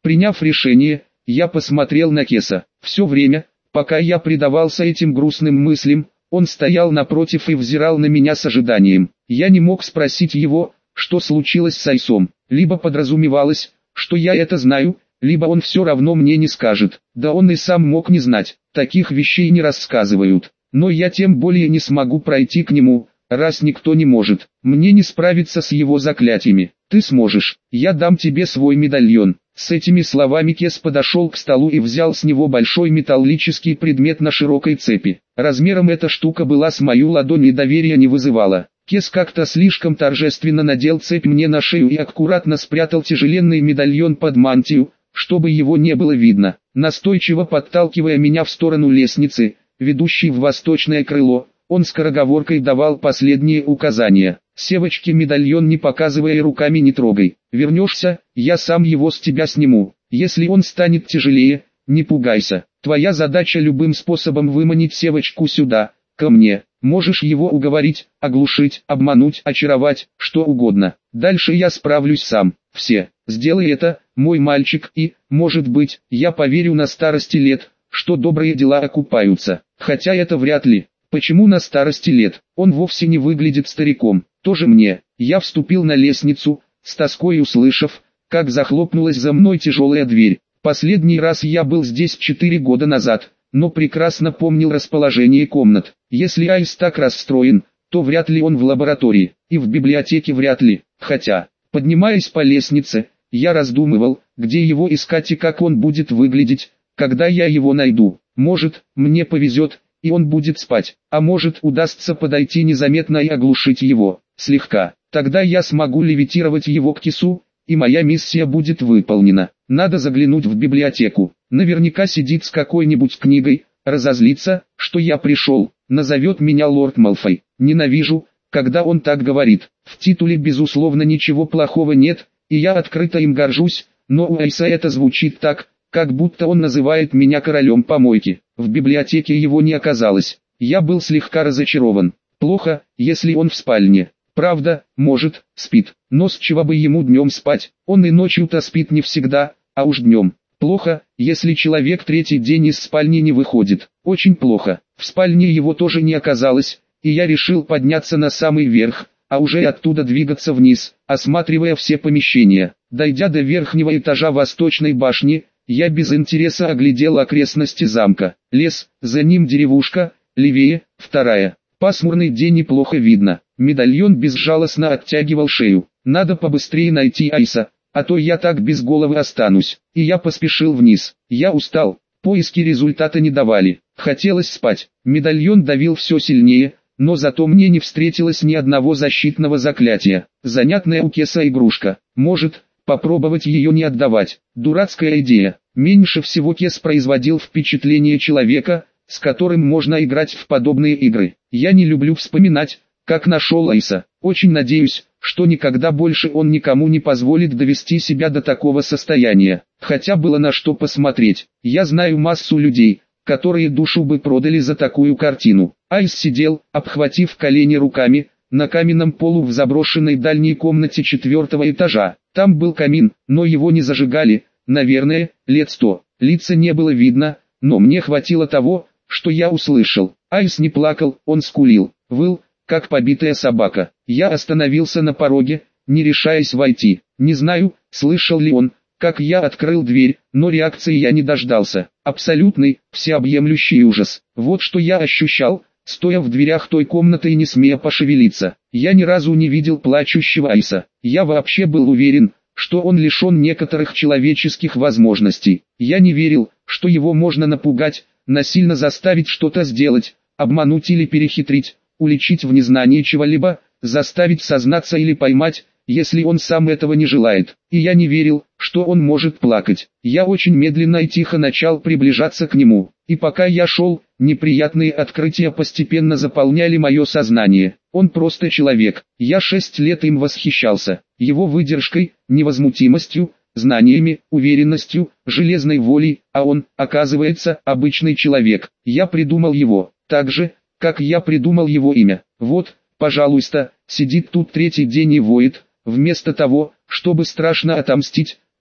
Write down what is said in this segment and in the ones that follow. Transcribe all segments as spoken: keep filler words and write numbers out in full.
Приняв решение, я посмотрел на Кеса. Все время, пока я предавался этим грустным мыслям, он стоял напротив и взирал на меня с ожиданием. Я не мог спросить его, что случилось с Айсом. Либо подразумевалось, что я это знаю, либо он все равно мне не скажет. Да он и сам мог не знать, таких вещей не рассказывают. Но я тем более не смогу пройти к нему, раз никто не может. Мне не справиться с его заклятиями. Ты сможешь, я дам тебе свой медальон. С этими словами Кес подошел к столу и взял с него большой металлический предмет на широкой цепи. Размером эта штука была с мою ладонь и доверия не вызывала. Кес как-то слишком торжественно надел цепь мне на шею и аккуратно спрятал тяжеленный медальон под мантию, чтобы его не было видно. Настойчиво подталкивая меня в сторону лестницы, ведущей в восточное крыло, он скороговоркой давал последние указания. «Севочке медальон не показывай и руками не трогай. Вернешься, я сам его с тебя сниму. Если он станет тяжелее, не пугайся. Твоя задача любым способом выманить Севочку сюда, ко мне. Можешь его уговорить, оглушить, обмануть, очаровать, что угодно. Дальше я справлюсь сам. Все. Сделай это, мой мальчик, и, может быть, я поверю на старости лет, что добрые дела окупаются. Хотя это вряд ли. Почему на старости лет? Он вовсе не выглядит стариком. Тоже мне. Я вступил на лестницу, с тоской услышав, как захлопнулась за мной тяжелая дверь. Последний раз я был здесь четыре года назад, но прекрасно помнил расположение комнат. Если Айс так расстроен, то вряд ли он в лаборатории, и в библиотеке вряд ли. Хотя, поднимаясь по лестнице, я раздумывал, где его искать и как он будет выглядеть, когда я его найду. Может, мне повезет, и он будет спать, а может, удастся подойти незаметно и оглушить его, слегка. Тогда я смогу левитировать его к Кесу, и моя миссия будет выполнена. Надо заглянуть в библиотеку. Наверняка сидит с какой-нибудь книгой, разозлится, что я пришел, назовет меня лорд Малфой. Ненавижу, когда он так говорит. В титуле безусловно ничего плохого нет, и я открыто им горжусь, но у Айса это звучит так, как будто он называет меня королем помойки. В библиотеке его не оказалось. Я был слегка разочарован. Плохо, если он в спальне. Правда, может, спит. Но с чего бы ему днем спать? Он и ночью-то спит не всегда, а уж днем. Плохо, если человек третий день из спальни не выходит. Очень плохо. В спальне его тоже не оказалось, и я решил подняться на самый верх, а уже оттуда двигаться вниз, осматривая все помещения. Дойдя до верхнего этажа восточной башни, я без интереса оглядел окрестности замка. Лес, за ним деревушка, левее, вторая. Пасмурный день неплохо видно. Медальон безжалостно оттягивал шею. Надо побыстрее найти Айса, а то я так без головы останусь. И я поспешил вниз. Я устал. Поиски результата не давали. Хотелось спать. Медальон давил все сильнее, но зато мне не встретилось ни одного защитного заклятия. Занятная у Кеса игрушка. Может, попробовать ее не отдавать. Дурацкая идея. Меньше всего Кес производил впечатление человека, с которым можно играть в подобные игры. Я не люблю вспоминать, как нашел Айса. Очень надеюсь, что никогда больше он никому не позволит довести себя до такого состояния. Хотя было на что посмотреть. Я знаю массу людей, которые душу бы продали за такую картину. Айс сидел, обхватив колени руками, на каменном полу в заброшенной дальней комнате четвертого этажа. Там был камин, но его не зажигали, наверное, лет сто. Лица не было видно, но мне хватило того, что я услышал. Айс не плакал, он скулил, выл, как побитая собака. Я остановился на пороге, не решаясь войти. Не знаю, слышал ли он, как я открыл дверь, но реакции я не дождался. Абсолютный, всеобъемлющий ужас. Вот что я ощущал, стоя в дверях той комнаты и не смея пошевелиться. Я ни разу не видел плачущего Айса. Я вообще был уверен, что он лишен некоторых человеческих возможностей. Я не верил, что его можно напугать, насильно заставить что-то сделать, обмануть или перехитрить, уличить в незнании чего-либо, заставить сознаться или поймать, если он сам этого не желает. И я не верил, что он может плакать. Я очень медленно и тихо начал приближаться к нему. И пока я шел, неприятные открытия постепенно заполняли мое сознание. Он просто человек. Я шесть лет им восхищался. Его выдержкой, невозмутимостью, знаниями, уверенностью, железной волей, а он, оказывается, обычный человек. Я придумал его, так же, как я придумал его имя. Вот, пожалуйста, сидит тут третий день и воет, вместо того, чтобы страшно отомстить,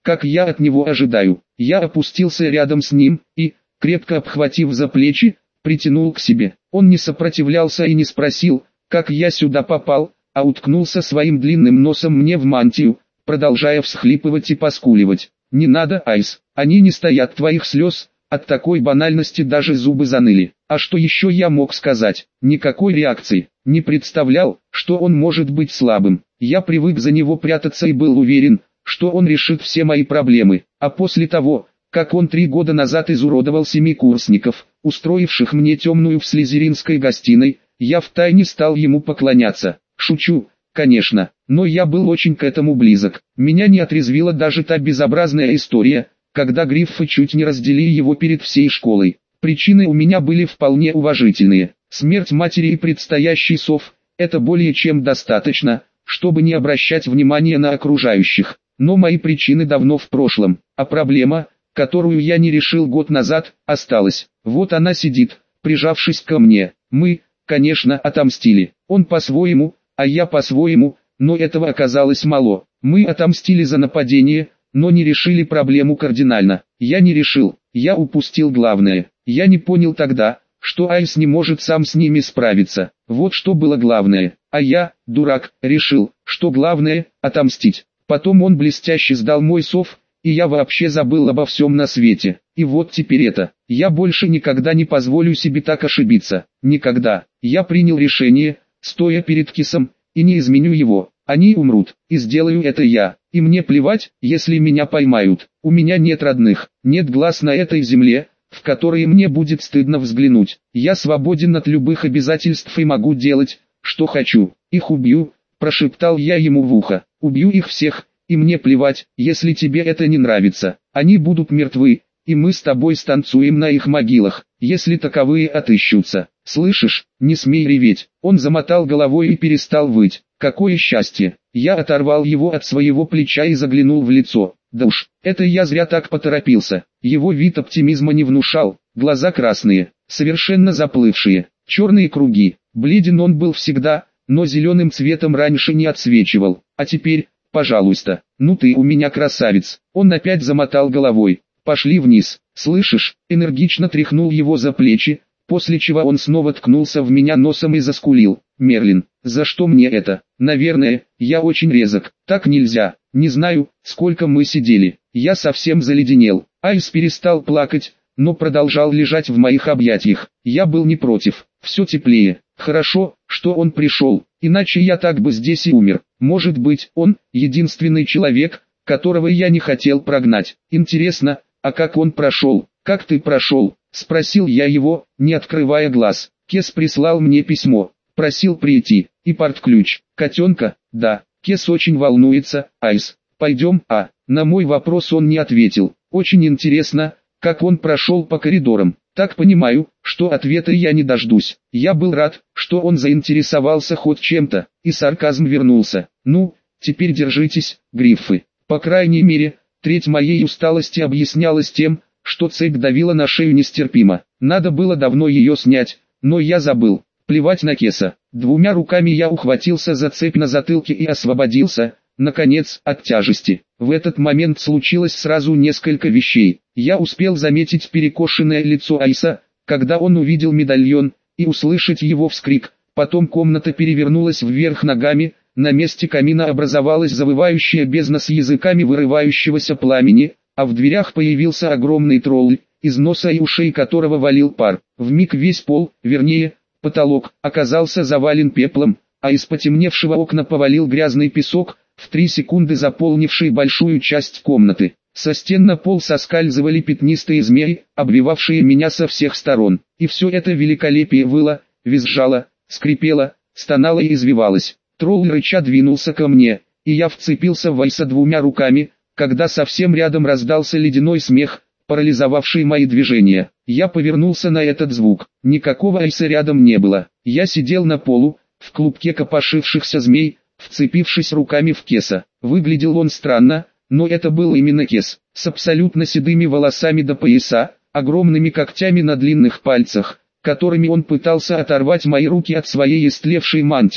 как я от него ожидаю. Я опустился рядом с ним и, крепко обхватив за плечи, притянул к себе. Он не сопротивлялся и не спросил, как я сюда попал, а уткнулся своим длинным носом мне в мантию, продолжая всхлипывать и поскуливать. «Не надо, Айс, они не стоят твоих слез». От такой банальности даже зубы заныли. А что еще я мог сказать? Никакой реакции. Не представлял, что он может быть слабым. Я привык за него прятаться и был уверен, что он решит все мои проблемы. А после того, как он три года назад изуродовал семикурсников, устроивших мне темную в слизеринской гостиной, я втайне стал ему поклоняться. Шучу, конечно, но я был очень к этому близок. Меня не отрезвила даже та безобразная история, когда Гриффы чуть не разделили его перед всей школой. Причины у меня были вполне уважительные. Смерть матери и предстоящий сов – это более чем достаточно, чтобы не обращать внимания на окружающих. Но мои причины давно в прошлом, а проблема, которую я не решил год назад, осталась. Вот она сидит, прижавшись ко мне. Мы, конечно, отомстили. Он по-своему, а я по-своему, но этого оказалось мало. Мы отомстили за нападение, но не решили проблему кардинально. Я не решил, я упустил главное. Я не понял тогда, что Айс не может сам с ними справиться. Вот что было главное. А я, дурак, решил, что главное – отомстить. Потом он блестяще сдал мой сов, и я вообще забыл обо всем на свете. И вот теперь это. Я больше никогда не позволю себе так ошибиться. Никогда. Я принял решение, стоя перед Кисом, и не изменю его. Они умрут, и сделаю это я. И мне плевать, если меня поймают. У меня нет родных, нет глаз на этой земле, в которые мне будет стыдно взглянуть. Я свободен от любых обязательств и могу делать, что хочу. Их убью, прошептал я ему в ухо. Убью их всех, и мне плевать, если тебе это не нравится. Они будут мертвы, и мы с тобой станцуем на их могилах, если таковые отыщутся. Слышишь, не смей реветь. Он замотал головой и перестал выть. Какое счастье! Я оторвал его от своего плеча и заглянул в лицо. Да уж, это я зря так поторопился. Его вид оптимизма не внушал. Глаза красные, совершенно заплывшие, черные круги. Бледен он был всегда, но зеленым цветом раньше не отсвечивал. А теперь, пожалуйста, ну ты у меня красавец. Он опять замотал головой. Пошли вниз, слышишь? Энергично тряхнул его за плечи, после чего он снова ткнулся в меня носом и заскулил. Мерлин, за что мне это? Наверное, я очень резок. Так нельзя. Не знаю, сколько мы сидели. Я совсем заледенел. Айс перестал плакать, но продолжал лежать в моих объятиях. Я был не против. Все теплее. Хорошо, что он пришел, иначе я так бы здесь и умер. Может быть, он единственный человек, которого я не хотел прогнать. Интересно, а как он прошел? Как ты прошел? Спросил я его, не открывая глаз. Кес прислал мне письмо. Просил прийти. И портключ. Котенка? Да. Кес очень волнуется. Айс, пойдем? А, на мой вопрос он не ответил. Очень интересно, как он прошел по коридорам. Так понимаю, что ответа я не дождусь. Я был рад, что он заинтересовался хоть чем-то, и сарказм вернулся. Ну, теперь держитесь, Гриффы. По крайней мере, треть моей усталости объяснялась тем, что цепь давила на шею нестерпимо. Надо было давно ее снять, но я забыл. Плевать на Кеса. Двумя руками я ухватился за цепь на затылке и освободился, наконец, от тяжести. В этот момент случилось сразу несколько вещей. Я успел заметить перекошенное лицо Айса, когда он увидел медальон, и услышать его вскрик. Потом комната перевернулась вверх ногами, на месте камина образовалась завывающая бездна с языками вырывающегося пламени, а в дверях появился огромный тролль, из носа и ушей которого валил пар. Вмиг весь пол, вернее, потолок, оказался завален пеплом, а из потемневшего окна повалил грязный песок, в три секунды заполнивший большую часть комнаты. Со стен на пол соскальзывали пятнистые змеи, обвивавшие меня со всех сторон. И все это великолепие выло, визжало, скрипело, стонало и извивалось. Тролль рыча двинулся ко мне, и я вцепился в Айса двумя руками, когда совсем рядом раздался ледяной смех, парализовавший мои движения. Я повернулся на этот звук. Никакого Айса рядом не было. Я сидел на полу, в клубке копошившихся змей, вцепившись руками в Кеса. Выглядел он странно, но это был именно Кес, с абсолютно седыми волосами до пояса, огромными когтями на длинных пальцах, которыми он пытался оторвать мои руки от своей истлевшей мантии,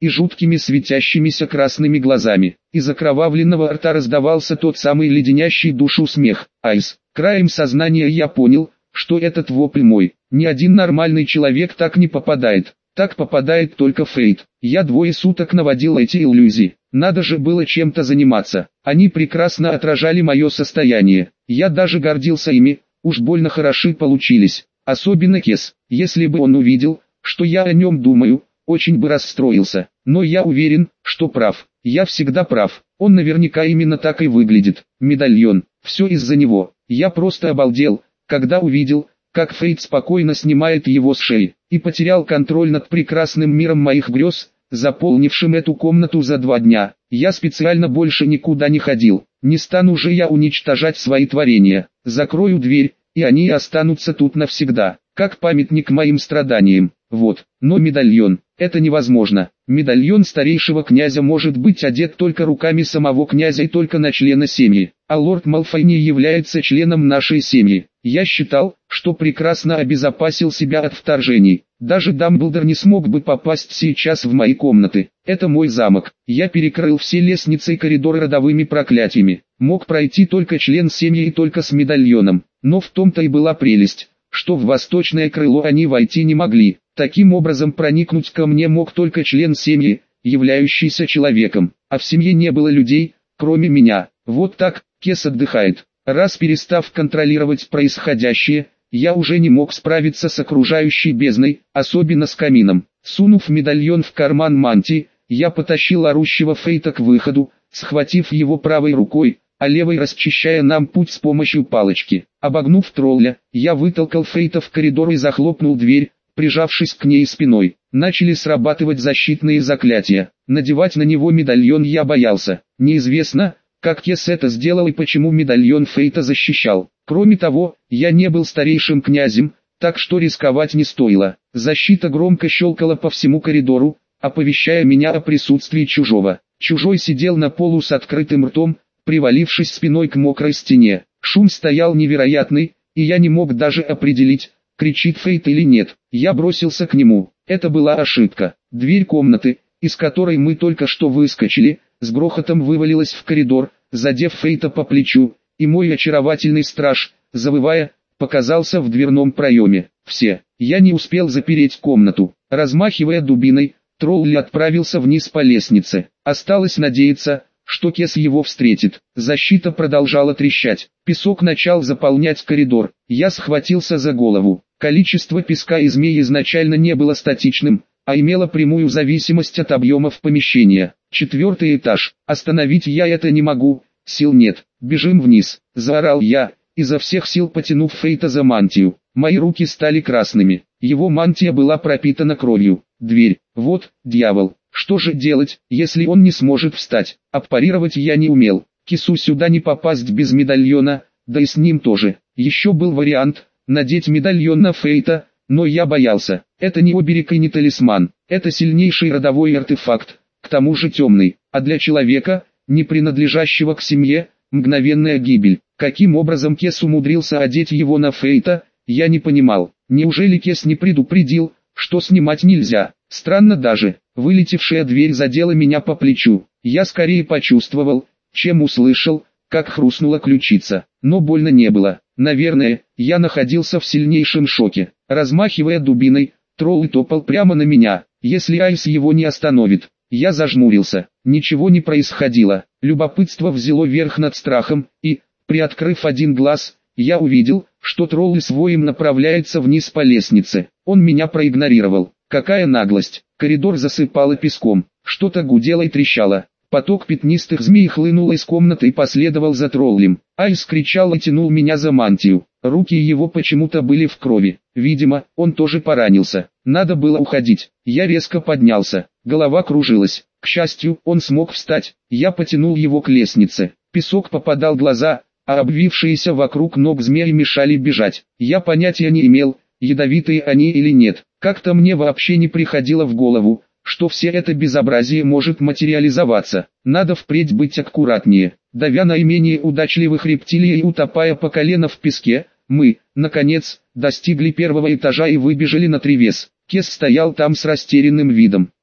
и жуткими светящимися красными глазами. Из окровавленного рта раздавался тот самый леденящий душу смех. Айс. Краем сознания я понял, что этот вопль мой. Ни один нормальный человек так не попадает. Так попадает только Фейт. Я двое суток наводил эти иллюзии. Надо же было чем-то заниматься. Они прекрасно отражали мое состояние. Я даже гордился ими. Уж больно хороши получились. Особенно Кес. Если бы он увидел, что я о нем думаю, очень бы расстроился. Но я уверен, что прав. Я всегда прав. Он наверняка именно так и выглядит. Медальон. Все из-за него. Я просто обалдел, когда увидел, как Фейт спокойно снимает его с шеи, и потерял контроль над прекрасным миром моих грез, заполнившим эту комнату за два дня. Я специально больше никуда не ходил. Не стану же я уничтожать свои творения. Закрою дверь, и они останутся тут навсегда, как памятник моим страданиям. Вот, но медальон, это невозможно. Медальон старейшего князя может быть одет только руками самого князя и только на члена семьи, а лорд Малфой не является членом нашей семьи. Я считал, что прекрасно обезопасил себя от вторжений. Даже Дамблдор не смог бы попасть сейчас в мои комнаты. Это мой замок. Я перекрыл все лестницы и коридоры родовыми проклятиями. Мог пройти только член семьи и только с медальоном. Но в том-то и была прелесть, что в восточное крыло они войти не могли. Таким образом проникнуть ко мне мог только член семьи, являющийся человеком. А в семье не было людей, кроме меня. Вот так, Кес отдыхает. Раз перестав контролировать происходящее, я уже не мог справиться с окружающей бездной, особенно с камином. Сунув медальон в карман мантии, я потащил орущего Фейта к выходу, схватив его правой рукой, а левой расчищая нам путь с помощью палочки. Обогнув тролля, я вытолкал Фейта в коридор и захлопнул дверь, прижавшись к ней спиной. Начали срабатывать защитные заклятия. Надевать на него медальон я боялся. Неизвестно, как Кес это сделал и почему медальон Фейта защищал. Кроме того, я не был старейшим князем, так что рисковать не стоило. Защита громко щелкала по всему коридору, оповещая меня о присутствии чужого. Чужой сидел на полу с открытым ртом, привалившись спиной к мокрой стене. Шум стоял невероятный, и я не мог даже определить, кричит Фейт или нет. Я бросился к нему. Это была ошибка. Дверь комнаты, из которой мы только что выскочили, с грохотом вывалилась в коридор, задев Фейта по плечу, и мой очаровательный страж, завывая, показался в дверном проеме. Все. Я не успел запереть комнату. Размахивая дубиной, тролль отправился вниз по лестнице. Осталось надеяться, что Кес его встретит. Защита продолжала трещать. Песок начал заполнять коридор. Я схватился за голову. Количество песка и змей изначально не было статичным, а имело прямую зависимость от объемов помещения. Четвертый этаж. Остановить я это не могу, сил нет. Бежим вниз, заорал я, изо всех сил потянув Фейта за мантию. Мои руки стали красными. Его мантия была пропитана кровью. Дверь. Вот, дьявол. Что же делать, если он не сможет встать? Аппарировать я не умел. Кесу сюда не попасть без медальона, да и с ним тоже. Еще был вариант, надеть медальон на Фейта, но я боялся. Это не оберег и не талисман. Это сильнейший родовой артефакт, к тому же темный. А для человека, не принадлежащего к семье, мгновенная гибель. Каким образом Кес умудрился одеть его на Фейта, я не понимал. Неужели Кес не предупредил, что снимать нельзя? Странно даже. Вылетевшая дверь задела меня по плечу. Я скорее почувствовал, чем услышал, как хрустнула ключица. Но больно не было. Наверное, я находился в сильнейшем шоке. Размахивая дубиной, тролль топал прямо на меня. Если Айс его не остановит. Я зажмурился. Ничего не происходило. Любопытство взяло верх над страхом, и, приоткрыв один глаз, я увидел, что тролль своим направляется вниз по лестнице. Он меня проигнорировал. Какая наглость! Коридор засыпало песком. Что-то гудело и трещало. Поток пятнистых змей хлынул из комнаты и последовал за троллем. Айс кричал и тянул меня за мантию. Руки его почему-то были в крови. Видимо, он тоже поранился. Надо было уходить. Я резко поднялся. Голова кружилась. К счастью, он смог встать. Я потянул его к лестнице. Песок попадал в глаза, а обвившиеся вокруг ног змеи мешали бежать. Я понятия не имел, ядовитые они или нет. Как-то мне вообще не приходило в голову, что все это безобразие может материализоваться. Надо впредь быть аккуратнее. Давя наименее удачливых рептилий и утопая по колено в песке, мы, наконец, достигли первого этажа и выбежали на тревес. Кес стоял там с растерянным видом.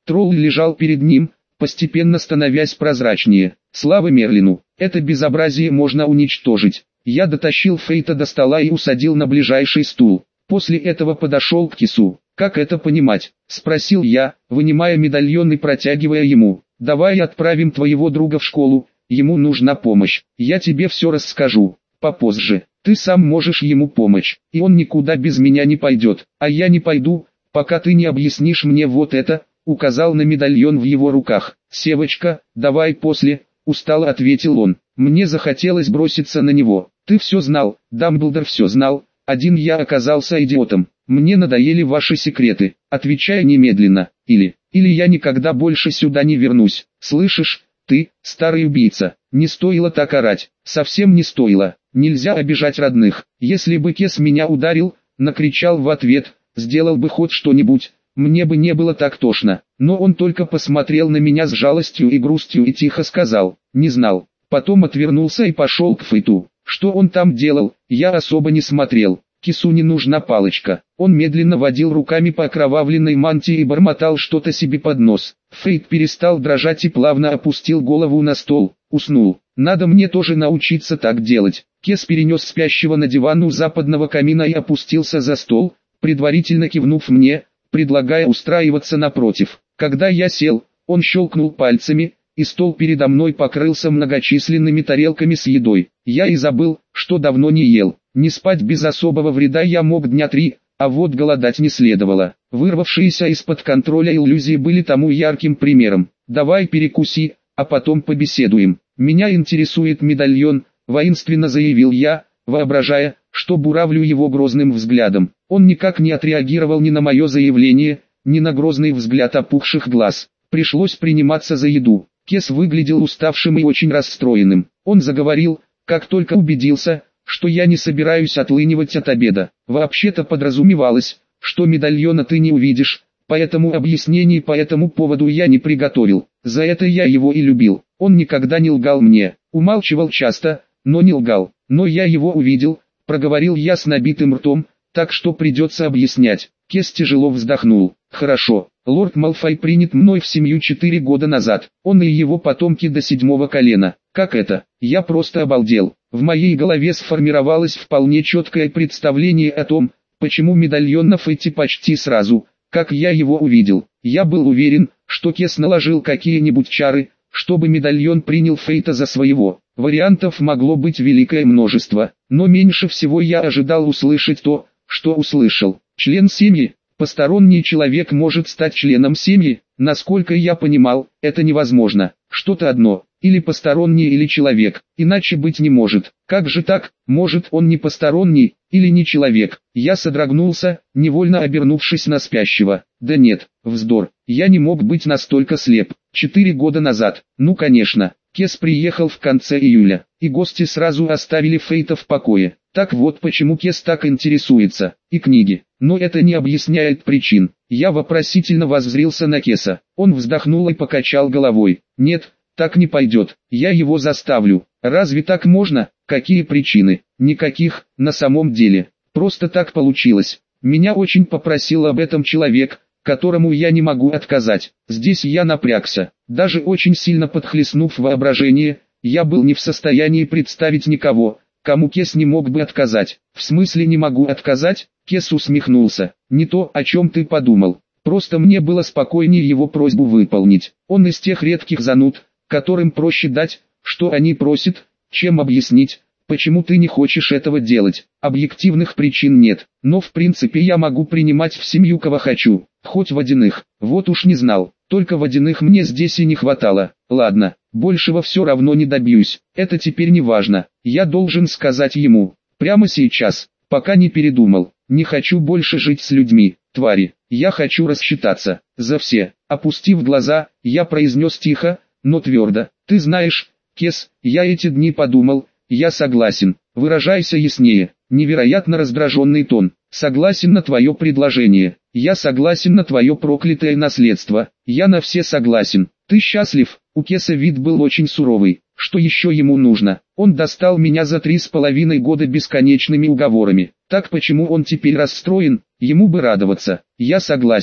Тролль лежал перед ним, постепенно становясь прозрачнее. Слава Мерлину, это безобразие можно уничтожить. Я дотащил Фейта до стола и усадил на ближайший стул. После этого подошел к Кису. «Как это понимать?» – спросил я, вынимая медальон и протягивая ему. «Давай отправим твоего друга в школу, ему нужна помощь. Я тебе все расскажу. Попозже. Ты сам можешь ему помочь, и он никуда без меня не пойдет. А я не пойду, пока ты не объяснишь мне вот это», – указал на медальон в его руках. «Севочка, давай после», – устало ответил он. Мне захотелось броситься на него. «Ты все знал, Дамблдор все знал, один я оказался идиотом. Мне надоели ваши секреты, отвечай немедленно, или, или я никогда больше сюда не вернусь. Слышишь, ты, старый убийца, не стоило так орать, совсем не стоило, нельзя обижать родных. Если бы Кес меня ударил, накричал в ответ, сделал бы хоть что-нибудь, мне бы не было так тошно. Но он только посмотрел на меня с жалостью и грустью и тихо сказал, не знал. Потом отвернулся и пошел к Фейту. Что он там делал, я особо не смотрел. Кису не нужна палочка. Он медленно водил руками по окровавленной мантии и бормотал что-то себе под нос. Фейт перестал дрожать и плавно опустил голову на стол. Уснул. Надо мне тоже научиться так делать. Кес перенес спящего на диван у западного камина и опустился за стол, предварительно кивнув мне, предлагая устраиваться напротив. Когда я сел, он щелкнул пальцами, и стол передо мной покрылся многочисленными тарелками с едой. Я и забыл, что давно не ел. Не спать без особого вреда я мог дня три, а вот голодать не следовало. Вырвавшиеся из-под контроля иллюзии были тому ярким примером. «Давай перекуси, а потом побеседуем. Меня интересует медальон», — воинственно заявил я, воображая, что буравлю его грозным взглядом. Он никак не отреагировал ни на мое заявление, ни на грозный взгляд опухших глаз. Пришлось приниматься за еду. Кес выглядел уставшим и очень расстроенным. Он заговорил, как только убедился, что я не собираюсь отлынивать от обеда. Вообще-то подразумевалось, что медальона ты не увидишь, поэтому объяснений по этому поводу я не приготовил. За это я его и любил. Он никогда не лгал мне, умалчивал часто, но не лгал. Но я его увидел, проговорил я с набитым ртом, так что придется объяснять. Кес тяжело вздохнул. Хорошо, лорд Малфой принят мной в семью четыре года назад. Он и его потомки до седьмого колена. Как это? Я просто обалдел. В моей голове сформировалось вполне четкое представление о том, почему медальон на Фейте почти сразу, как я его увидел. Я был уверен, что Кес наложил какие-нибудь чары, чтобы медальон принял Фейта за своего. Вариантов могло быть великое множество, но меньше всего я ожидал услышать то, что услышал. Член семьи. Посторонний человек может стать членом семьи, насколько я понимал, это невозможно. Что-то одно, или посторонний, или человек, иначе быть не может. Как же так, может он не посторонний, или не человек? Я содрогнулся, невольно обернувшись на спящего. Да нет, вздор, я не мог быть настолько слеп. Четыре года назад, ну конечно, Кес приехал в конце июля, и гости сразу оставили Фейта в покое. Так вот почему Кес так интересуется, и книги. Но это не объясняет причин. Я вопросительно воззрился на Кеса. Он вздохнул и покачал головой. Нет, так не пойдет. Я его заставлю. Разве так можно? Какие причины? Никаких, на самом деле. Просто так получилось. Меня очень попросил об этом человек, которому я не могу отказать. Здесь я напрягся. Даже очень сильно подхлестнув воображение, я был не в состоянии представить никого, кому Кес не мог бы отказать. В смысле не могу отказать? Кес усмехнулся. Не то, о чем ты подумал. Просто мне было спокойнее его просьбу выполнить. Он из тех редких зануд, которым проще дать, что они просят, чем объяснить, почему ты не хочешь этого делать. Объективных причин нет, но в принципе я могу принимать в семью кого хочу, хоть водяных. Вот уж не знал, только водяных мне здесь и не хватало. Ладно, большего все равно не добьюсь, это теперь не важно. Я должен сказать ему, прямо сейчас, пока не передумал. Не хочу больше жить с людьми, твари. Я хочу рассчитаться за все. Опустив глаза, я произнес тихо, но твердо. Ты знаешь, Кес, я эти дни подумал, я согласен. Выражайся яснее. Невероятно раздраженный тон. Согласен на твое предложение. Я согласен на твое проклятое наследство. Я на все согласен. Ты счастлив? У Кеса вид был очень суровый. Что еще ему нужно? Он достал меня за три с половиной года бесконечными уговорами. Так почему он теперь расстроен? Ему бы радоваться. Я согласен.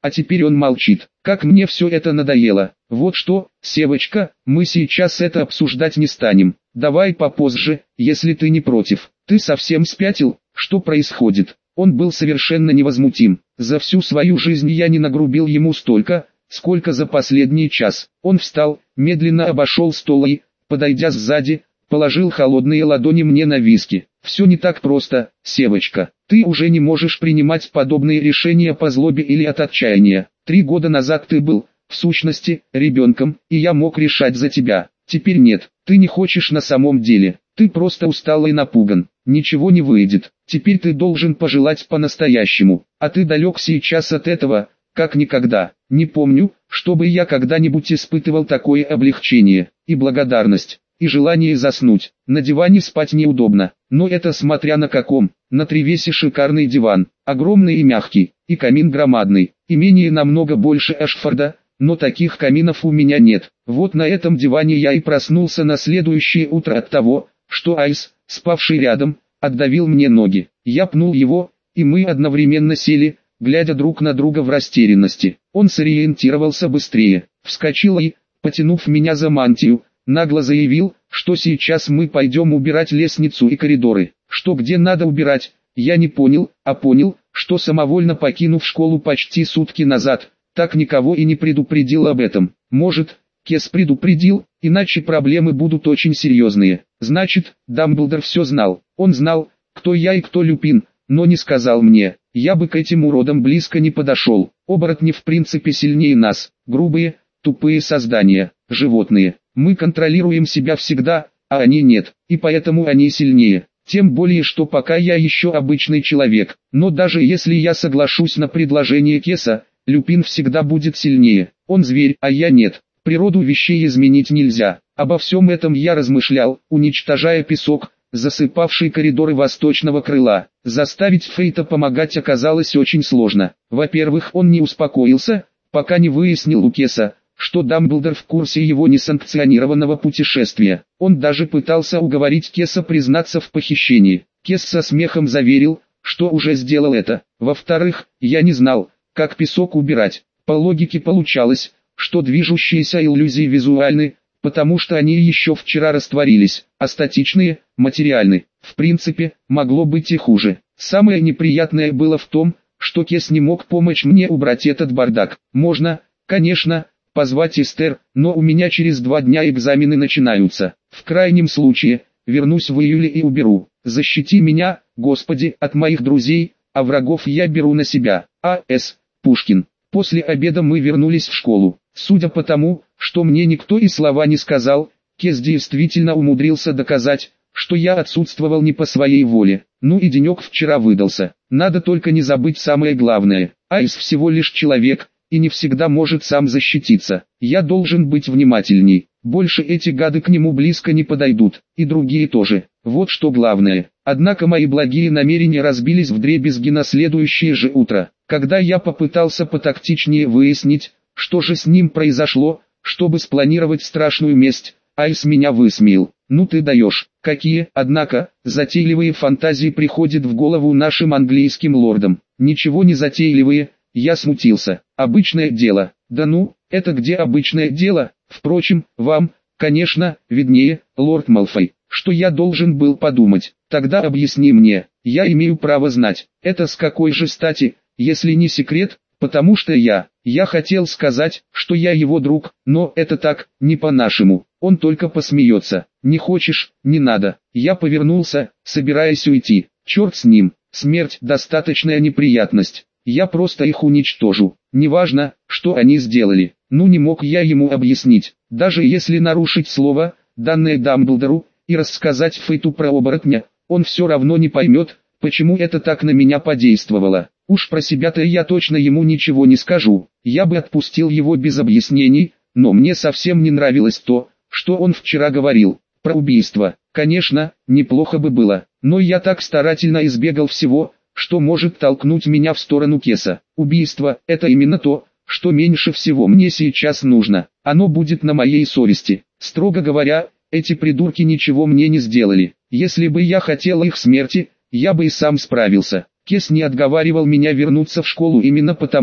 а теперь он молчит. Как мне все это надоело. Вот что, Севочка, мы сейчас это обсуждать не станем. Давай попозже, если ты не против. Ты совсем спятил? Что происходит? Он был совершенно невозмутим. За всю свою жизнь я не нагрубил ему столько, сколько за последний час. Он встал, медленно обошел стол и, подойдя сзади, положил холодные ладони мне на виски. Все не так просто, Севочка. Ты уже не можешь принимать подобные решения по злобе или от отчаяния. Три года назад ты был, в сущности, ребенком, и я мог решать за тебя. Теперь нет, ты не хочешь на самом деле. Ты просто устал и напуган. Ничего не выйдет. Теперь ты должен пожелать по-настоящему. А ты далек сейчас от этого, как никогда. Не помню, чтобы я когда-нибудь испытывал такое облегчение и благодарность. И желание заснуть. На диване спать неудобно, но это смотря на каком. На Тревесе шикарный диван, огромный и мягкий, и камин громадный. Имение намного больше Эшфорда, но таких каминов у меня нет. Вот на этом диване я и проснулся на следующее утро от того, что Айс, спавший рядом, отдавил мне ноги. Я пнул его, и мы одновременно сели, глядя друг на друга в растерянности. Он сориентировался быстрее, вскочил и, потянув меня за мантию, нагло заявил, что сейчас мы пойдем убирать лестницу и коридоры. Что где надо убирать, я не понял, а понял, что самовольно покинув школу почти сутки назад, так никого и не предупредил об этом. Может, Кес предупредил, иначе проблемы будут очень серьезные. Значит, Дамблдор все знал. Он знал, кто я и кто Люпин, но не сказал мне. Я бы к этим уродам близко не подошел. Оборотни в принципе сильнее нас. Грубые, тупые создания, животные. Мы контролируем себя всегда, а они нет, и поэтому они сильнее. Тем более, что пока я еще обычный человек. Но даже если я соглашусь на предложение Кеса, Люпин всегда будет сильнее. Он зверь, а я нет. Природу вещей изменить нельзя. Обо всем этом я размышлял, уничтожая песок, засыпавший коридоры восточного крыла. Заставить Фейта помогать оказалось очень сложно. Во-первых, он не успокоился, пока не выяснил у Кеса, что Дамблдор в курсе его несанкционированного путешествия. Он даже пытался уговорить Кеса признаться в похищении. Кес со смехом заверил, что уже сделал это. Во-вторых, я не знал, как песок убирать. По логике получалось, что движущиеся иллюзии визуальны, потому что они еще вчера растворились, а статичные – материальны. В принципе, могло быть и хуже. Самое неприятное было в том, что Кес не мог помочь мне убрать этот бардак. Можно, конечно, позвать Эстер, но у меня через два дня экзамены начинаются. В крайнем случае, вернусь в июле и уберу. Защити меня, Господи, от моих друзей, а врагов я беру на себя. А С. Пушкин. После обеда мы вернулись в школу. Судя по тому, что мне никто и слова не сказал, Кес действительно умудрился доказать, что я отсутствовал не по своей воле. Ну и денек вчера выдался. Надо только не забыть самое главное. Айс всего лишь человек, и не всегда может сам защититься. Я должен быть внимательней. Больше эти гады к нему близко не подойдут, и другие тоже. Вот что главное. Однако мои благие намерения разбились вдребезги на следующее же утро, когда я попытался потактичнее выяснить, что же с ним произошло, чтобы спланировать страшную месть. Айс меня высмеял. Ну ты даешь. Какие, однако, затейливые фантазии приходят в голову нашим английским лордам. Ничего не затейливые. Я смутился. Обычное дело. Да ну, это где обычное дело? Впрочем, вам, конечно, виднее, лорд Малфой. Что я должен был подумать? Тогда объясни мне. Я имею право знать. Это с какой же стати, если не секрет? Потому что я, я хотел сказать, что я его друг, но это так, не по-нашему. Он только посмеется. Не хочешь, не надо. Я повернулся, собираясь уйти. Черт с ним. Смерть – достаточная неприятность. Я просто их уничтожу. Неважно, что они сделали. Ну не мог я ему объяснить. Даже если нарушить слово, данное Дамблдору, и рассказать Фейту про оборотня, он все равно не поймет, почему это так на меня подействовало. Уж про себя-то я точно ему ничего не скажу. Я бы отпустил его без объяснений, но мне совсем не нравилось то, что он вчера говорил. Про убийство, конечно, неплохо бы было, но я так старательно избегал всего, что может толкнуть меня в сторону Кеса. Убийство – это именно то, что меньше всего мне сейчас нужно. Оно будет на моей совести. Строго говоря, эти придурки ничего мне не сделали. Если бы я хотел их смерти, я бы и сам справился. Кес не отговаривал меня вернуться в школу именно потому,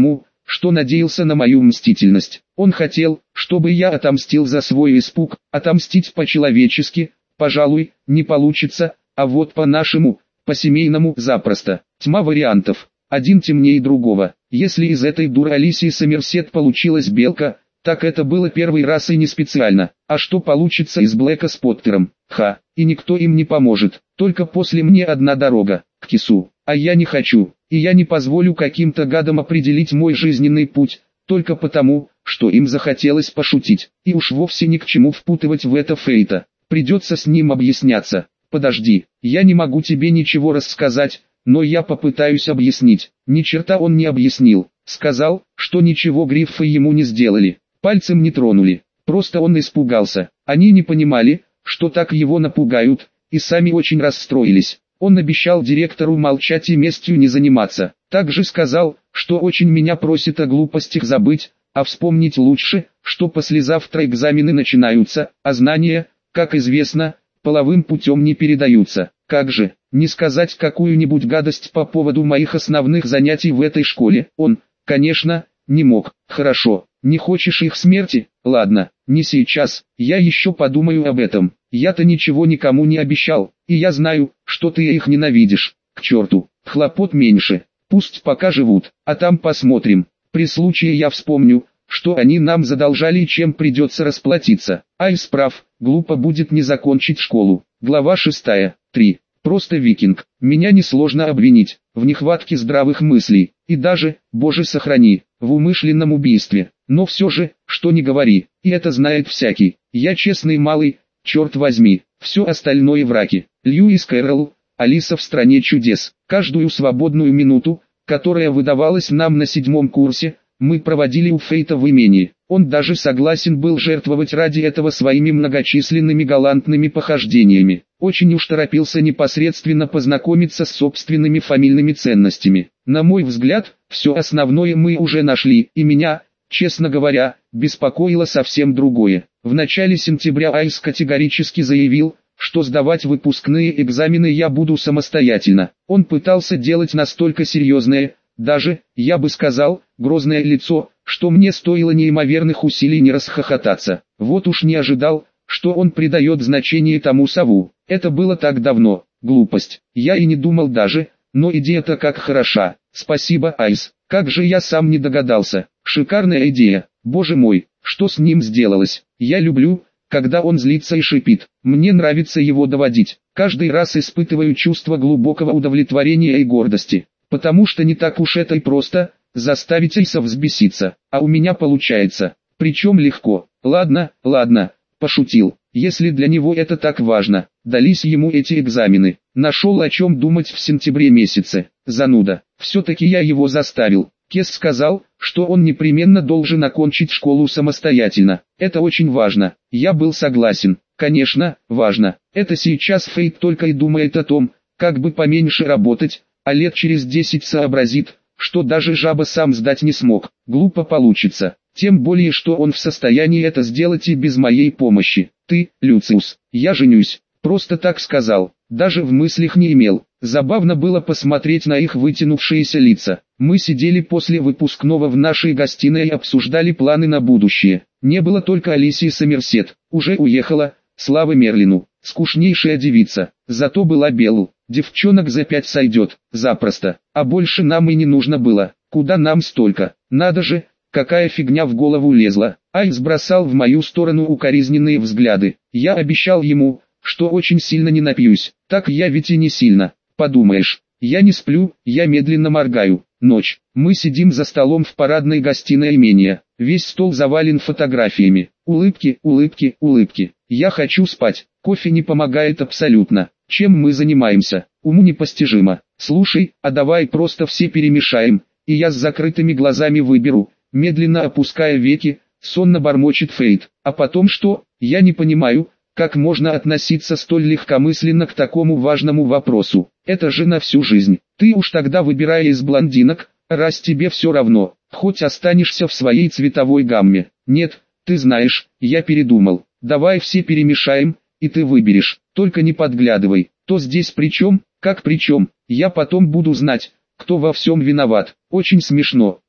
что надеялся на мою мстительность. Он хотел, чтобы я отомстил за свой испуг. Отомстить по-человечески, пожалуй, не получится, а вот по-нашему, по-семейному запросто. Тьма вариантов, один темнее другого. Если из этой дуры Алисии Сомерсет получилась белка, так это было первый раз и не специально. А что получится из Блэка с Поттером? Ха, и никто им не поможет. Только после мне одна дорога, к кису. А я не хочу, и я не позволю каким-то гадам определить мой жизненный путь, только потому, что им захотелось пошутить. И уж вовсе ни к чему впутывать в это Фейта. Придется с ним объясняться. Подожди, я не могу тебе ничего рассказать, но я попытаюсь объяснить. Ни черта он не объяснил. Сказал, что ничего Гриффы ему не сделали. Пальцем не тронули, просто он испугался. Они не понимали, что так его напугают, и сами очень расстроились. Он обещал директору молчать и местью не заниматься. Также сказал, что очень меня просит о глупостях забыть, а вспомнить лучше, что послезавтра экзамены начинаются, а знания, как известно, половым путем не передаются. Как же, не сказать какую-нибудь гадость по поводу моих основных занятий в этой школе? Он, конечно, не мог. Хорошо. Не хочешь их смерти? Ладно, не сейчас, я еще подумаю об этом. Я-то ничего никому не обещал, и я знаю, что ты их ненавидишь. К черту, хлопот меньше, пусть пока живут, а там посмотрим. При случае я вспомню, что они нам задолжали и чем придется расплатиться. Айс прав, глупо будет не закончить школу. Глава шестая. три. Просто викинг. Меня несложно обвинить в нехватке здравых мыслей, и даже, боже сохрани, в умышленном убийстве. Но все же, что ни говори, и это знает всякий. Я честный малый, черт возьми, все остальное враки. Льюис Кэрролл, Алиса в стране чудес. Каждую свободную минуту, которая выдавалась нам на седьмом курсе, мы проводили у Фейта в имении. Он даже согласен был жертвовать ради этого своими многочисленными галантными похождениями. Очень уж торопился непосредственно познакомиться с собственными фамильными ценностями. На мой взгляд, все основное мы уже нашли, и меня, честно говоря, беспокоило совсем другое. В начале сентября Айс категорически заявил, что сдавать выпускные экзамены я буду самостоятельно. Он пытался делать настолько серьезное, даже, я бы сказал, грозное лицо, что мне стоило неимоверных усилий не расхохотаться. Вот уж не ожидал, что он придает значение тому сову. Это было так давно. Глупость. Я и не думал даже, но идея-то как хороша. Спасибо, Айс. Как же я сам не догадался. Шикарная идея. Боже мой, что с ним сделалось. Я люблю, когда он злится и шипит. Мне нравится его доводить. Каждый раз испытываю чувство глубокого удовлетворения и гордости. Потому что не так уж это и просто, заставить Айса взбеситься. А у меня получается. Причем легко. Ладно, ладно, пошутил. Если для него это так важно, дались ему эти экзамены. Нашел о чем думать в сентябре месяце. Зануда. Все-таки я его заставил. Кес сказал, что он непременно должен окончить школу самостоятельно. Это очень важно. Я был согласен. Конечно, важно. Это сейчас Фейт только и думает о том, как бы поменьше работать, а лет через десять сообразит, что даже жаба сам сдать не смог. Глупо получится. Тем более, что он в состоянии это сделать и без моей помощи. Ты, Люциус, я женюсь. Просто так сказал. Даже в мыслях не имел. Забавно было посмотреть на их вытянувшиеся лица. Мы сидели после выпускного в нашей гостиной и обсуждали планы на будущее. Не было только Алисии Сомерсет. Уже уехала, слава Мерлину. Скучнейшая девица. Зато была Белл. Девчонок за пять сойдет. Запросто. А больше нам и не нужно было. Куда нам столько? Надо же, какая фигня в голову лезла. Айс бросал в мою сторону укоризненные взгляды. Я обещал ему, что очень сильно не напьюсь. Так я ведь и не сильно. Подумаешь, я не сплю, я медленно моргаю. Ночь. Мы сидим за столом в парадной гостиной имения. Весь стол завален фотографиями. Улыбки, улыбки, улыбки. Я хочу спать. Кофе не помогает абсолютно. Чем мы занимаемся? Уму непостижимо. Слушай, а давай просто все перемешаем, и я с закрытыми глазами выберу. Медленно опуская веки, сонно бормочет Фейт. А потом что? Я не понимаю, как можно относиться столь легкомысленно к такому важному вопросу. Это же на всю жизнь. Ты уж тогда выбирай из блондинок, раз тебе все равно, хоть останешься в своей цветовой гамме. Нет, ты знаешь, я передумал. Давай все перемешаем, и ты выберешь. Только не подглядывай. То здесь при чем, как при чем. Я потом буду знать, кто во всем виноват. Очень смешно.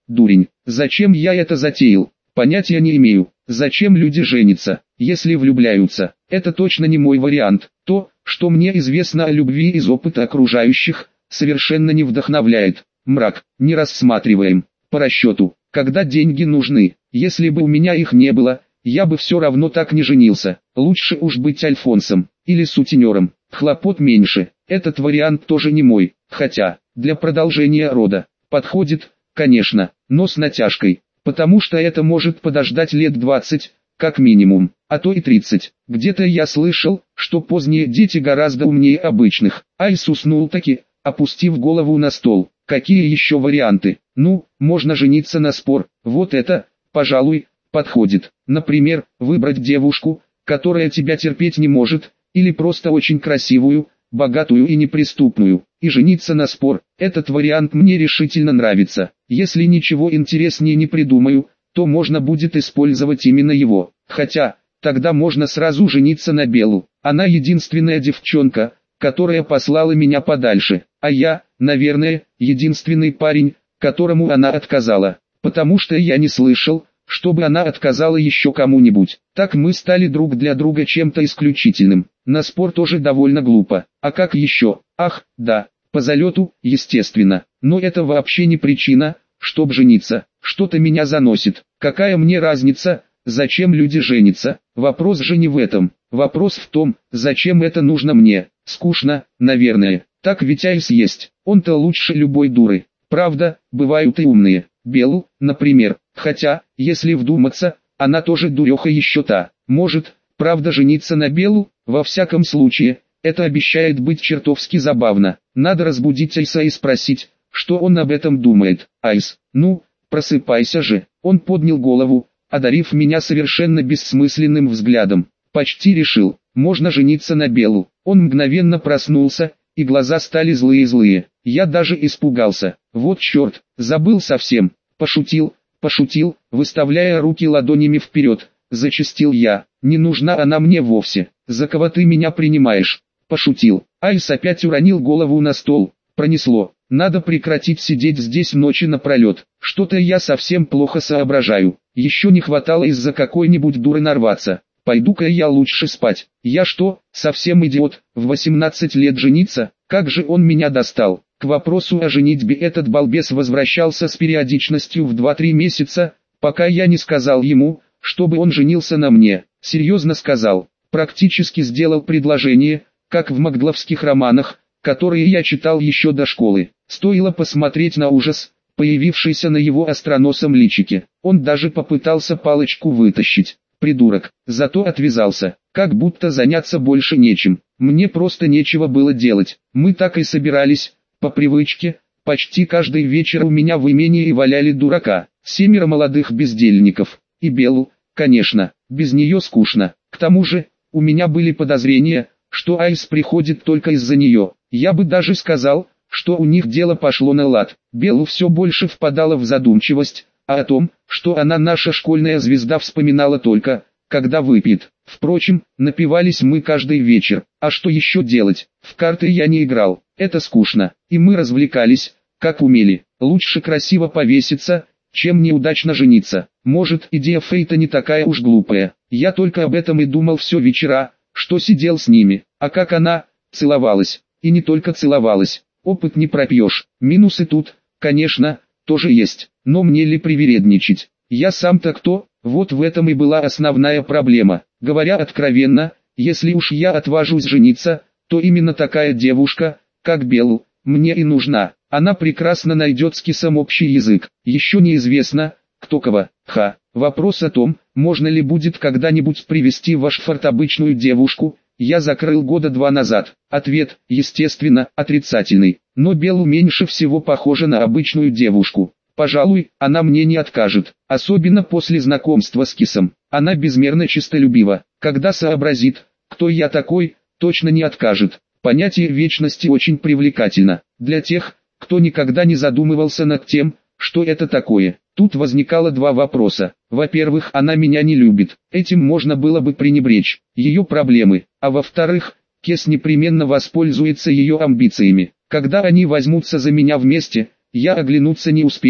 дурень. Зачем я это затеял? Понятия не имею. Зачем люди женятся, если влюбляются? Это точно не мой вариант. То, что мне известно о любви из опыта окружающих, совершенно не вдохновляет. Мрак. Не рассматриваем. По расчету, когда деньги нужны. Если бы у меня их не было, я бы все равно так не женился. Лучше уж быть альфонсом или сутенером. Хлопот меньше. Этот вариант тоже не мой. Хотя, для продолжения рода, подходит, конечно, но с натяжкой. Потому что это может подождать лет двадцать, как минимум, а то и тридцать. Где-то я слышал, что поздние дети гораздо умнее обычных. Айс уснул таки, опустив голову на стол. Какие еще варианты? Ну, можно жениться на спор. Вот это, пожалуй, подходит. Например, выбрать девушку, которая тебя терпеть не может, или просто очень красивую, богатую и неприступную, и жениться на спор. Этот вариант мне решительно нравится. Если ничего интереснее не придумаю, то можно будет использовать именно его. Хотя, тогда можно сразу жениться на Белу. Она единственная девчонка, которая послала меня подальше. А я, наверное, единственный парень, которому она отказала. Потому что я не слышал, чтобы она отказала еще кому-нибудь. Так мы стали друг для друга чем-то исключительным. На спор тоже довольно глупо. А как еще? Ах, да, по залету, естественно. Но это вообще не причина, чтоб жениться. Что-то меня заносит. Какая мне разница, зачем люди женятся? Вопрос же не в этом. Вопрос в том, зачем это нужно мне. Скучно, наверное. Так ведь Айс есть. Он-то лучше любой дуры. Правда, бывают и умные. Белу, например. Хотя, если вдуматься, она тоже дуреха еще та. Может, правда жениться на Белу? Во всяком случае, это обещает быть чертовски забавно. Надо разбудить Айса и спросить, что он об этом думает. Айс, ну, просыпайся же. Он поднял голову, одарив меня совершенно бессмысленным взглядом. Почти решил, можно жениться на Белу. Он мгновенно проснулся, и глаза стали злые-злые. Я даже испугался. Вот черт, забыл совсем. Пошутил, пошутил, выставляя руки ладонями вперед. Зачастил я. Не нужна она мне вовсе. За кого ты меня принимаешь? Пошутил. Айс опять уронил голову на стол. Пронесло. Надо прекратить сидеть здесь ночи напролет. Что-то я совсем плохо соображаю. Еще не хватало из-за какой-нибудь дуры нарваться. Пойду-ка я лучше спать. Я что, совсем идиот, в восемнадцать лет жениться? Как же он меня достал? К вопросу о женитьбе этот балбес возвращался с периодичностью в два-три месяца, пока я не сказал ему, чтобы он женился на мне. Серьезно сказал. Практически сделал предложение, как в макдловских романах, которые я читал еще до школы. Стоило посмотреть на ужас, появившийся на его остроносом личике. Он даже попытался палочку вытащить. Придурок, зато отвязался, как будто заняться больше нечем. Мне просто нечего было делать. Мы так и собирались, по привычке, почти каждый вечер у меня в имении валяли дурака. Семеро молодых бездельников. И Белу, конечно, без нее скучно. К тому же, у меня были подозрения, что Айс приходит только из-за нее. Я бы даже сказал, что у них дело пошло на лад. Белу все больше впадала в задумчивость, а о том, что она наша школьная звезда, вспоминала только, когда выпьет. Впрочем, напивались мы каждый вечер. А что еще делать? В карты я не играл, это скучно. И мы развлекались, как умели. Лучше красиво повеситься, чем неудачно жениться. Может, идея Фейта не такая уж глупая. Я только об этом и думал все вечера, что сидел с ними. А как она целовалась. И не только целовалась. Опыт не пропьешь. Минусы тут, конечно, тоже есть. Но мне ли привередничать? Я сам-то кто? Вот в этом и была основная проблема. Говоря откровенно, если уж я отважусь жениться, то именно такая девушка, как Белл, мне и нужна. Она прекрасно найдет с Кисом общий язык. Еще неизвестно, кто кого. Ха. Вопрос о том, можно ли будет когда-нибудь привести в Ашфорд обычную девушку, я закрыл года два назад. Ответ, естественно, отрицательный. Но Беллу меньше всего похожа на обычную девушку. Пожалуй, она мне не откажет, особенно после знакомства с Кисом. Она безмерно честолюбива. Когда сообразит, кто я такой, точно не откажет. Понятие вечности очень привлекательно для тех, кто никогда не задумывался над тем, что это такое. Тут возникало два вопроса. Во-первых, она меня не любит. Этим можно было бы пренебречь ее проблемы. А во-вторых, Кис непременно воспользуется ее амбициями. Когда они возьмутся за меня вместе, я оглянуться не успею,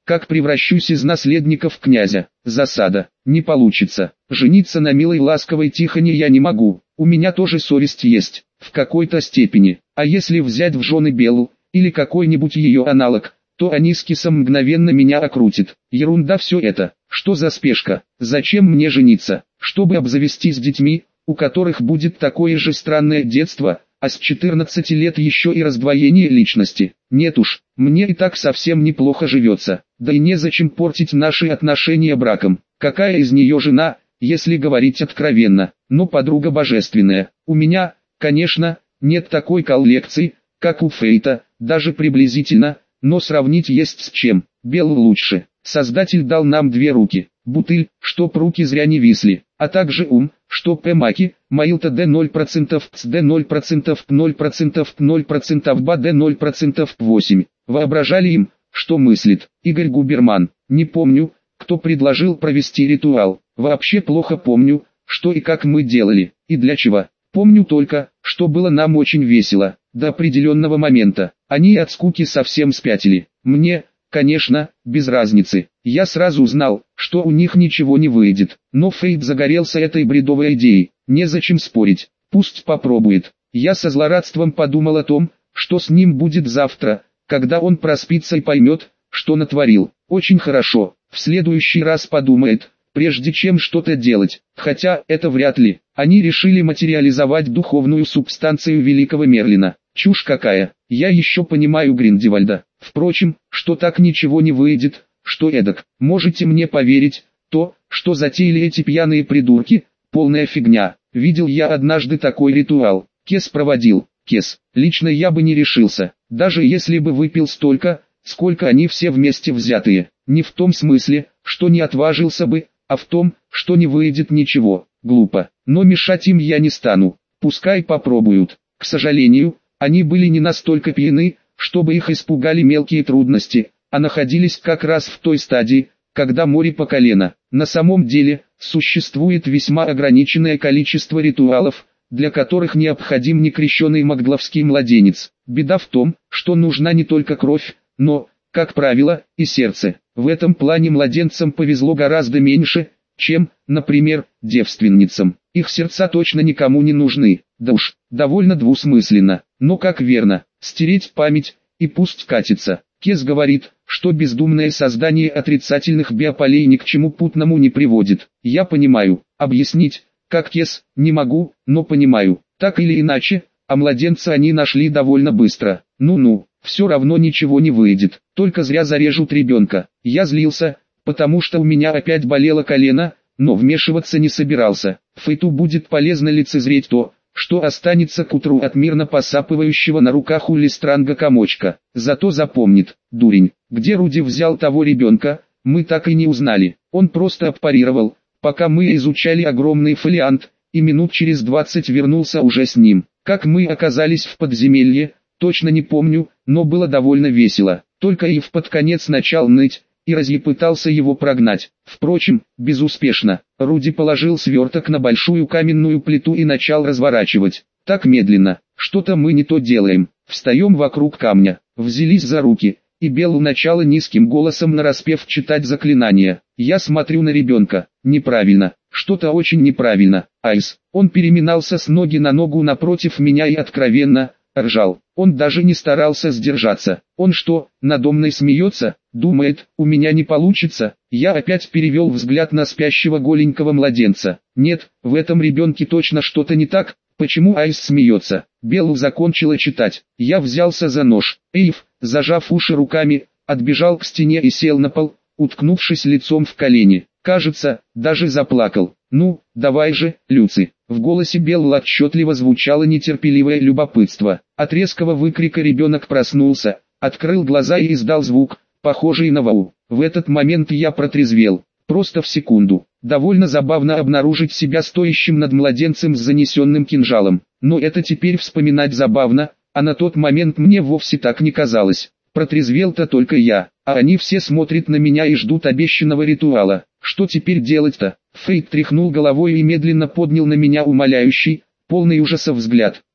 как превращусь из наследника в князя. Засада. Не получится. Жениться на милой ласковой Тихоне я не могу. У меня тоже совесть есть, в какой-то степени. А если взять в жены Беллу, или какой-нибудь ее аналог, то они с Кисом мгновенно меня окрутят. Ерунда все это. Что за спешка? Зачем мне жениться? Чтобы обзавестись детьми, у которых будет такое же странное детство, а с четырнадцати лет еще и раздвоение личности. Нет уж, мне и так совсем неплохо живется. Да и незачем портить наши отношения браком. Какая из нее жена, если говорить откровенно, но подруга божественная. У меня, конечно, нет такой коллекции, как у Фейта, даже приблизительно, но сравнить есть с чем. Белл лучше. Создатель дал нам две руки, бутыль, чтоб руки зря не висли, а также ум, чтоб эмаки, маилта д ноль процентов, цд ноль процентов, ноль процентов, ноль процентов, бад ноль процентов, восемь. Воображали им, что мыслит. Игорь Губерман. Не помню, кто предложил провести ритуал. Вообще плохо помню, что и как мы делали, и для чего. Помню только, что было нам очень весело, до определенного момента. Они от скуки совсем спятили. Мне, конечно, без разницы. Я сразу знал, что у них ничего не выйдет. Но Фейт загорелся этой бредовой идеей. Незачем спорить. Пусть попробует. Я со злорадством подумал о том, что с ним будет завтра, когда он проспится и поймет, что натворил. Очень хорошо. В следующий раз подумает, прежде чем что-то делать. Хотя это вряд ли. Они решили материализовать духовную субстанцию великого Мерлина. Чушь какая. Я еще понимаю Гриндевальда. Впрочем, что так ничего не выйдет, что эдак. Можете мне поверить, то, что затеяли эти пьяные придурки, полная фигня. Видел я однажды такой ритуал. Кес проводил. Кес. Лично я бы не решился, даже если бы выпил столько, сколько они все вместе взятые. Не в том смысле, что не отважился бы, а в том, что не выйдет ничего. Глупо. Но мешать им я не стану. Пускай попробуют. К сожалению, они были не настолько пьяны, чтобы их испугали мелкие трудности, а находились как раз в той стадии, когда море по колено. На самом деле, существует весьма ограниченное количество ритуалов, для которых необходим некрещенный магдловский младенец. Беда в том, что нужна не только кровь, но, как правило, и сердце. В этом плане младенцам повезло гораздо меньше, чем, например, девственницам. Их сердца точно никому не нужны. Да уж, довольно двусмысленно, но как верно, стереть память, и пусть катится. Кес говорит, что бездумное создание отрицательных биополей ни к чему путному не приводит. Я понимаю, объяснить, как Кес, не могу, но понимаю. Так или иначе, а младенца они нашли довольно быстро. Ну-ну, все равно ничего не выйдет, только зря зарежут ребенка. Я злился, потому что у меня опять болело колено, но вмешиваться не собирался. Фейту будет полезно лицезреть то, что останется к утру от мирно посапывающего на руках у Листранга комочка. Зато запомнит, дурень, где Руди взял того ребенка, мы так и не узнали. Он просто аппарировал, пока мы изучали огромный фолиант, и минут через двадцать вернулся уже с ним. Как мы оказались в подземелье, точно не помню, но было довольно весело. Только Ив под конец начал ныть, и Розье пытался его прогнать. Впрочем, безуспешно. Руди положил сверток на большую каменную плиту и начал разворачивать. Так медленно, что-то мы не то делаем. Встаем вокруг камня, взялись за руки, и Белл начала низким голосом нараспев читать заклинания. Я смотрю на ребенка. Неправильно, что-то очень неправильно. Айс, он переминался с ноги на ногу напротив меня и откровенно ржал. Он даже не старался сдержаться. Он что, надо мной смеется? Думает, у меня не получится? Я опять перевел взгляд на спящего голенького младенца. Нет, в этом ребенке точно что-то не так. Почему Айс смеется? Белл закончила читать. Я взялся за нож. Эйв, зажав уши руками, отбежал к стене и сел на пол, уткнувшись лицом в колени. Кажется, даже заплакал. «Ну, давай же, Люци!» В голосе Белла отчетливо звучало нетерпеливое любопытство. От резкого выкрика ребенок проснулся, открыл глаза и издал звук, похожий на вау. В этот момент я протрезвел. Просто в секунду. Довольно забавно обнаружить себя стоящим над младенцем с занесенным кинжалом. Но это теперь вспоминать забавно, а на тот момент мне вовсе так не казалось. Протрезвел-то только я, а они все смотрят на меня и ждут обещанного ритуала. Что теперь делать-то? Фейт тряхнул головой и медленно поднял на меня умоляющий, полный ужаса взгляд.